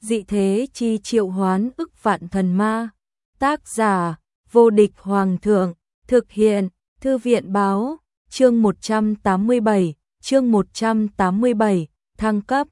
dị thế chi triệu hoán ức vạn thần ma. Tác giả, vô địch hoàng thượng, thực hiện, thư viện báo, chương 187, thăng cấp.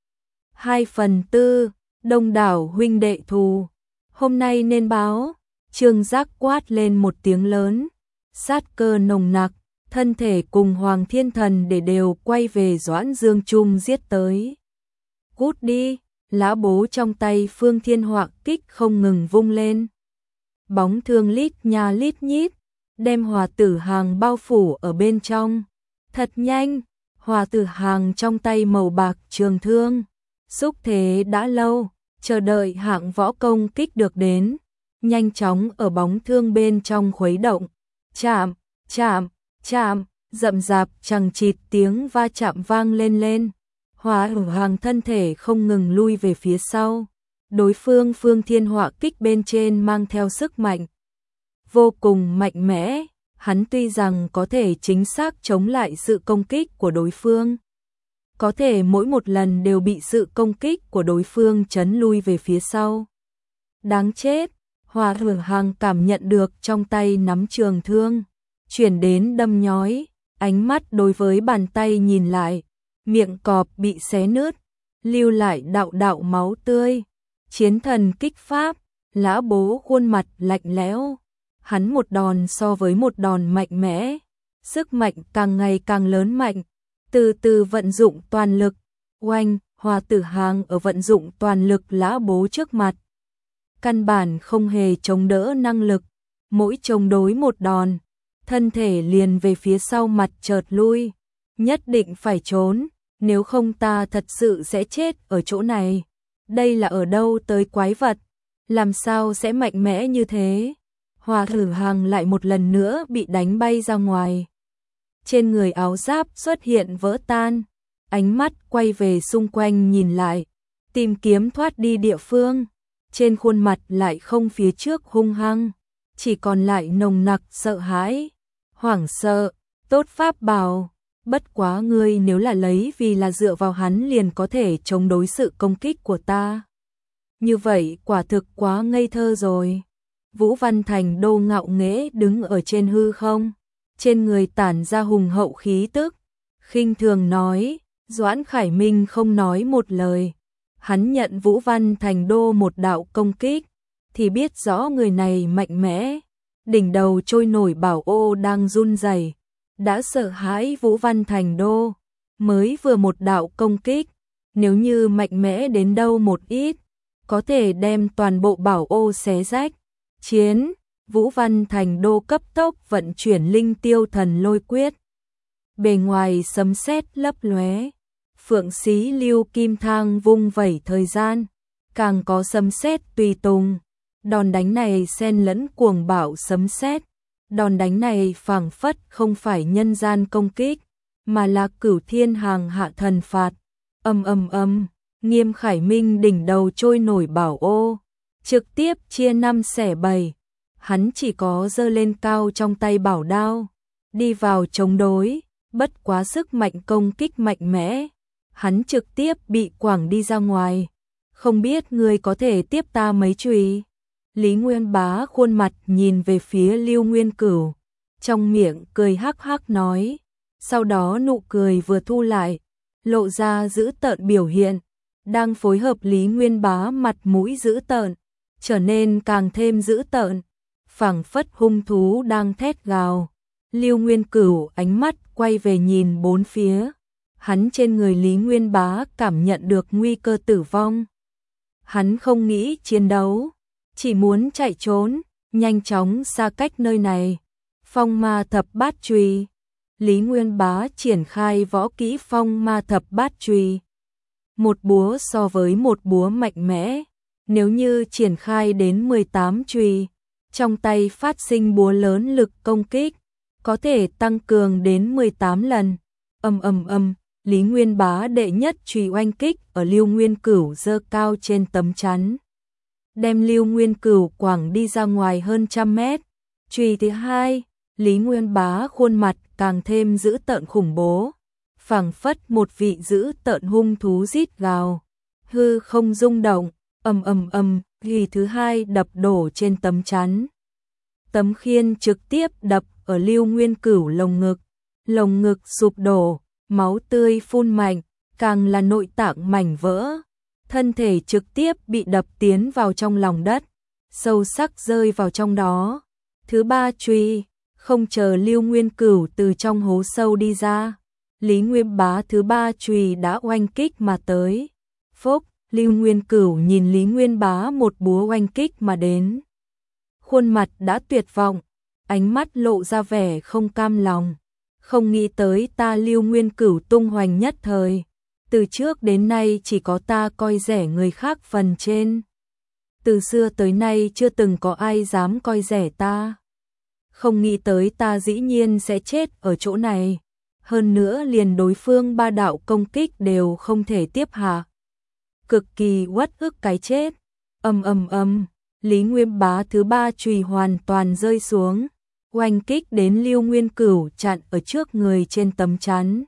2/4, đông đảo huynh đệ thù. Hôm nay nên báo, Trương Giác quát lên một tiếng lớn, sát cơ nồng nặc, thân thể cùng Hoàng Thiên Thần để đều quay về Doãn Dương Trung giết tới. Cút đi, lá bố trong tay Phương Thiên Họa kích không ngừng vung lên. Bóng thương lít nha lít nhít, đem Hòa Tử Hàng bao phủ ở bên trong. Thật nhanh, Hòa Tử Hàng trong tay màu bạc trường thương, xúc thế đã lâu, chờ đợi hạng võ công kích được đến, nhanh chóng ở bóng thương bên trong khuấy động. Chạm, chạm, chạm, rậm rạp chằng chịt tiếng va chạm vang lên. Hòa Tử Hàng thân thể không ngừng lui về phía sau. Đối phương Phương Thiên Họa kích bên trên mang theo sức mạnh vô cùng mạnh mẽ, hắn tuy rằng có thể chính xác chống lại sự công kích của đối phương, có thể mỗi một lần đều bị sự công kích của đối phương chấn lui về phía sau. Đáng chết, Hòa Tử Hàng cảm nhận được trong tay nắm trường thương chuyển đến đâm nhói, ánh mắt đối với bàn tay nhìn lại, miệng cọp bị xé nứt, lưu lại đạo đạo máu tươi. Chiến thần kích pháp, lã bố khuôn mặt lạnh lẽo, hắn một đòn so với một đòn mạnh mẽ, sức mạnh càng ngày càng lớn mạnh, từ từ vận dụng toàn lực. Oanh, Hòa Tử Hàng ở vận dụng toàn lực lã bố trước mặt, căn bản không hề chống đỡ năng lực, mỗi chống đối một đòn, thân thể liền về phía sau mặt chợt lui, nhất định phải trốn, nếu không ta thật sự sẽ chết ở chỗ này. Đây là ở đâu tới quái vật, làm sao sẽ mạnh mẽ như thế? Hòa Tử Hàng lại một lần nữa bị đánh bay ra ngoài. Trên người áo giáp xuất hiện vỡ tan, ánh mắt quay về xung quanh nhìn lại, tìm kiếm thoát đi địa phương. Trên khuôn mặt lại không phía trước hung hăng, chỉ còn lại nồng nặc sợ hãi, hoảng sợ. Tốt pháp bảo, bất quá ngươi nếu là lấy vì là dựa vào hắn liền có thể chống đối sự công kích của ta, như vậy quả thực quá ngây thơ rồi. Vũ Văn Thành Đô ngạo nghễ đứng ở trên hư không, trên người tản ra hùng hậu khí tức, khinh thường nói. Doãn Khải Minh không nói một lời, hắn nhận Vũ Văn Thành Đô một đạo công kích thì biết rõ người này mạnh mẽ, đỉnh đầu trôi nổi bảo ô đang run rẩy, đã sợ hãi Vũ Văn Thành Đô, mới vừa một đạo công kích, nếu như mạnh mẽ đến đâu một ít, có thể đem toàn bộ bảo ô xé rách. Chiến, Vũ Văn Thành Đô cấp tốc vận chuyển linh tiêu thần lôi quyết. Bề ngoài sấm sét lấp lóe, phượng xí lưu kim thang vung vẩy thời gian, càng có sấm sét tùy tùng. Đòn đánh này xen lẫn cuồng bạo sấm sét. Đòn đánh này phảng phất không phải nhân gian công kích, mà là cửu thiên hàng hạ thần phạt. Ầm, Nghiêm Khải Minh đỉnh đầu trôi nổi bảo ô, trực tiếp chia 5 xẻ 7. Hắn chỉ có giơ lên cao trong tay bảo đao, đi vào chống đối, bất quá sức mạnh công kích mạnh mẽ, hắn trực tiếp bị quẳng đi ra ngoài. Không biết ngươi có thể tiếp ta mấy chùy? Lý Nguyên Bá khuôn mặt nhìn về phía Lưu Nguyên Cửu, trong miệng cười hắc hắc nói, sau đó nụ cười vừa thu lại, lộ ra dữ tợn biểu hiện, đang phối hợp Lý Nguyên Bá mặt mũi dữ tợn, trở nên càng thêm dữ tợn, phảng phất hung thú đang thét gào. Lưu Nguyên Cửu ánh mắt quay về nhìn bốn phía, hắn trên người Lý Nguyên Bá cảm nhận được nguy cơ tử vong. Hắn không nghĩ chiến đấu, chỉ muốn chạy trốn, nhanh chóng xa cách nơi này. Phong ma thập bát chùy, Lý Nguyên Bá triển khai võ kỹ phong ma thập bát chùy. Một búa so với một búa mạnh mẽ, nếu như triển khai đến 18 chùy, trong tay phát sinh búa lớn lực công kích, có thể tăng cường đến 18 lần. Ầm, Lý Nguyên Bá đệ nhất chùy oanh kích ở Lưu Nguyên Cửu giơ cao trên tấm chắn, đem Lưu Nguyên Cửu quẳng đi ra ngoài hơn 100 mét. Chùy thứ hai, Lý Nguyên Bá khuôn mặt càng thêm dữ tợn khủng bố, phảng phất một vị dữ tợn hung thú rít gào, hư không rung động, Ghi thứ hai đập đổ trên tấm chắn. Tấm khiên trực tiếp đập ở Lưu Nguyên Cửu lồng ngực sụp đổ, máu tươi phun mạnh, càng là nội tạng mảnh vỡ. Thân thể trực tiếp bị đập tiến vào trong lòng đất, sâu sắc rơi vào trong đó. Thứ ba chùy, không chờ Lưu Nguyên Cửu từ trong hố sâu đi ra, Lý Nguyên Bá thứ ba chùy đã oanh kích mà tới. Phốc, Lưu Nguyên Cửu nhìn Lý Nguyên Bá một búa oanh kích mà đến. Khuôn mặt đã tuyệt vọng, ánh mắt lộ ra vẻ không cam lòng. Không nghĩ tới ta Lưu Nguyên Cửu tung hoành nhất thời. Từ trước đến nay chỉ có ta coi rẻ người khác phần trên. Từ xưa tới nay chưa từng có ai dám coi rẻ ta. Không nghĩ tới ta dĩ nhiên sẽ chết ở chỗ này. Hơn nữa liền đối phương ba đạo công kích đều không thể tiếp hạ. Cực kỳ uất ức cái chết. Lý Nguyên Bá thứ ba chùy hoàn toàn rơi xuống, oanh kích đến Lưu Nguyên Cửu chặn ở trước người trên tấm chắn.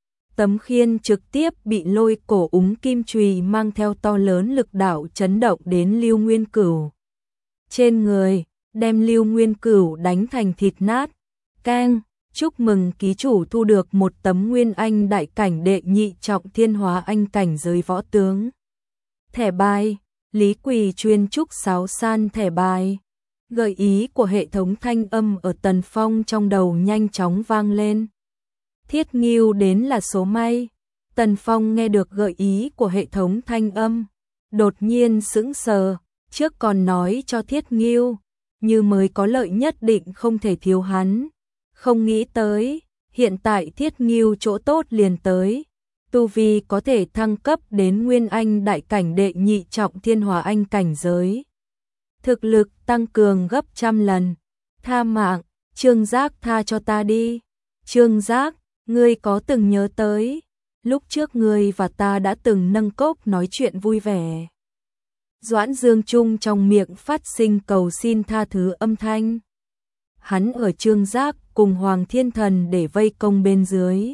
Tấm khiên trực tiếp bị lôi cổ úng kim chùy mang theo to lớn lực đạo chấn động đến Lưu Nguyên Cửu trên người, đem Lưu Nguyên Cửu đánh thành thịt nát. Keng, chúc mừng ký chủ thu được một tấm Nguyên Anh đại cảnh đệ nhị trọng thiên hóa anh cảnh giới võ tướng. Thẻ bài, Lý Quỳ chuyên trúc sáo san thẻ bài. Gợi ý của hệ thống thanh âm ở Tần Phong trong đầu nhanh chóng vang lên. Thiết Ngưu đến là số may. Tần Phong nghe được gợi ý của hệ thống thanh âm, đột nhiên sững sờ, trước còn nói cho Thiết Ngưu, như mới có lợi nhất định không thể thiếu hắn. Không nghĩ tới, hiện tại Thiết Ngưu chỗ tốt liền tới. Tu vi có thể thăng cấp đến Nguyên Anh đại cảnh đệ nhị trọng thiên hóa anh cảnh giới. Thực lực tăng cường gấp 100 lần. Tha mạng, Trương Giác tha cho ta đi. Trương Giác, ngươi có từng nhớ tới, lúc trước ngươi và ta đã từng nâng cốc nói chuyện vui vẻ. Doãn Dương Trung trong miệng phát sinh cầu xin tha thứ âm thanh. Hắn ở Trương Giác cùng Hoàng Thiên Thần để vây công bên dưới.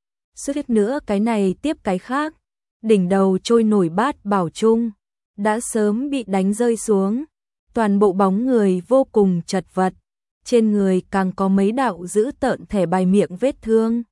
Suýt nữa cái này tiếp cái khác, đỉnh đầu trôi nổi bát bảo chung, đã sớm bị đánh rơi xuống, toàn bộ bóng người vô cùng chật vật, trên người càng có mấy đạo dữ tợn thẻ bài miệng vết thương.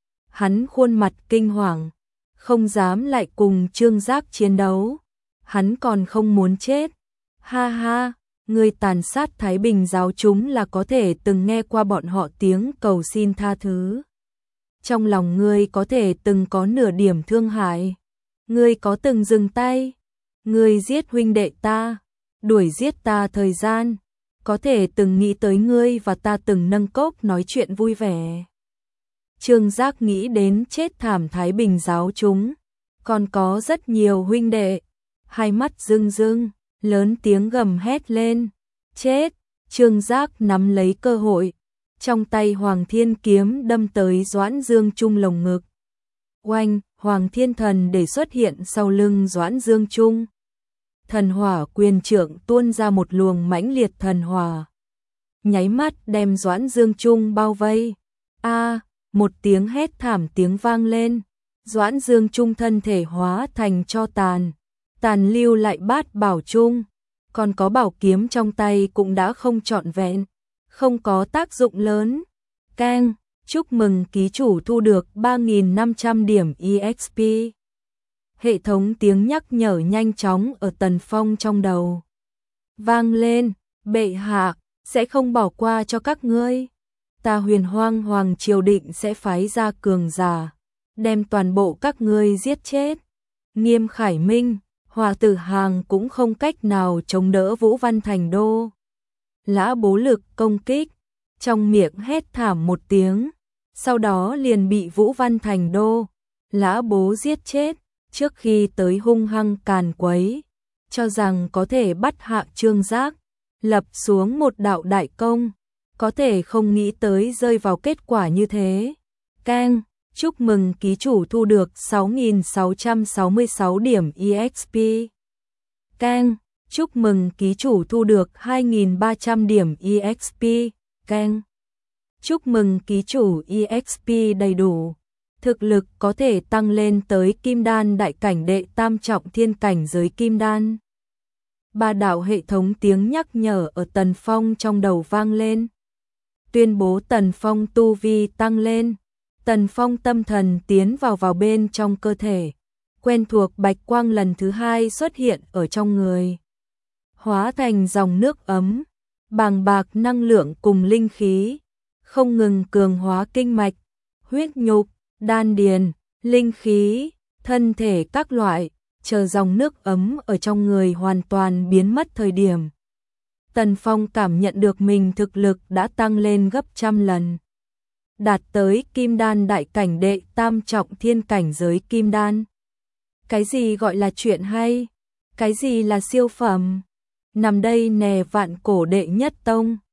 Hắn khuôn mặt kinh hoàng, không dám lại cùng Trương Giác chiến đấu, hắn còn không muốn chết. Ha ha, người tàn sát Thái Bình giáo chúng là có thể từng nghe qua bọn họ tiếng cầu xin tha thứ. Trong lòng ngươi có thể từng có nửa điểm thương hại, ngươi có từng dừng tay, ngươi giết huynh đệ ta, đuổi giết ta thời gian, có thể từng nghĩ tới ngươi và ta từng nâng cốc nói chuyện vui vẻ. Trương Giác nghĩ đến chết thảm Thái Bình giáo chúng, còn có rất nhiều huynh đệ, hai mắt rưng rưng, lớn tiếng gầm hét lên, chết. Trương Giác nắm lấy cơ hội, trong tay Hoàng Thiên kiếm đâm tới Doãn Dương Trung lồng ngực. Oanh, Hoàng Thiên Thần để xuất hiện sau lưng Doãn Dương Trung. Thần hỏa quyền trượng tuôn ra một luồng mãnh liệt thần hỏa, nháy mắt đem Doãn Dương Trung bao vây. A, một tiếng hét thảm tiếng vang lên, Doãn Dương Trung thân thể hóa thành tro tàn, tàn lưu lại bát bảo chung, còn có bảo kiếm trong tay cũng đã không trọn vẹn, không có tác dụng lớn. Keng, chúc mừng ký chủ thu được 3.500 điểm EXP. Hệ thống tiếng nhắc nhở nhanh chóng ở Tần Phong trong đầu vang lên, bệ hạ, sẽ không bỏ qua cho các ngươi. Ta Huyền Hoang Hoàng triều định sẽ phái ra cường giả, đem toàn bộ các ngươi giết chết. Nghiêm Khải Minh, Hòa Tử Hàng cũng không cách nào chống đỡ Vũ Văn Thành Đô. Lã Bố lực công kích, trong miệng hét thảm một tiếng, sau đó liền bị Vũ Văn Thành Đô, Lã Bố giết chết, trước khi tới hung hăng càn quấy, cho rằng có thể bắt hạ Trương Giác, lập xuống một đạo đại công, có thể không nghĩ tới rơi vào kết quả như thế. Keng, chúc mừng ký chủ thu được 6.666 điểm EXP. Keng, chúc mừng ký chủ thu được 2.300 điểm EXP. Keng, chúc mừng ký chủ EXP đầy đủ. Thực lực có thể tăng lên tới Kim Đan đại cảnh đệ tam trọng thiên cảnh giới Kim Đan. Ba đạo hệ thống tiếng nhắc nhở ở Tần Phong trong đầu vang lên. Tuyên bố Tần Phong tu vi tăng lên. Tần Phong tâm thần tiến vào bên trong cơ thể. Quen thuộc bạch quang lần thứ hai xuất hiện ở trong người. Hóa thành dòng nước ấm, bàng bạc năng lượng cùng linh khí, không ngừng cường hóa kinh mạch, huyết nhục, đan điền, linh khí, thân thể các loại, chờ dòng nước ấm ở trong người hoàn toàn biến mất thời điểm. Tần Phong cảm nhận được mình thực lực đã tăng lên gấp trăm lần. Đạt tới kim đan đại cảnh đệ tam trọng thiên cảnh giới kim đan. Cái gì gọi là chuyện hay? Cái gì là siêu phẩm? Nằm đây nè vạn cổ đệ nhất tông.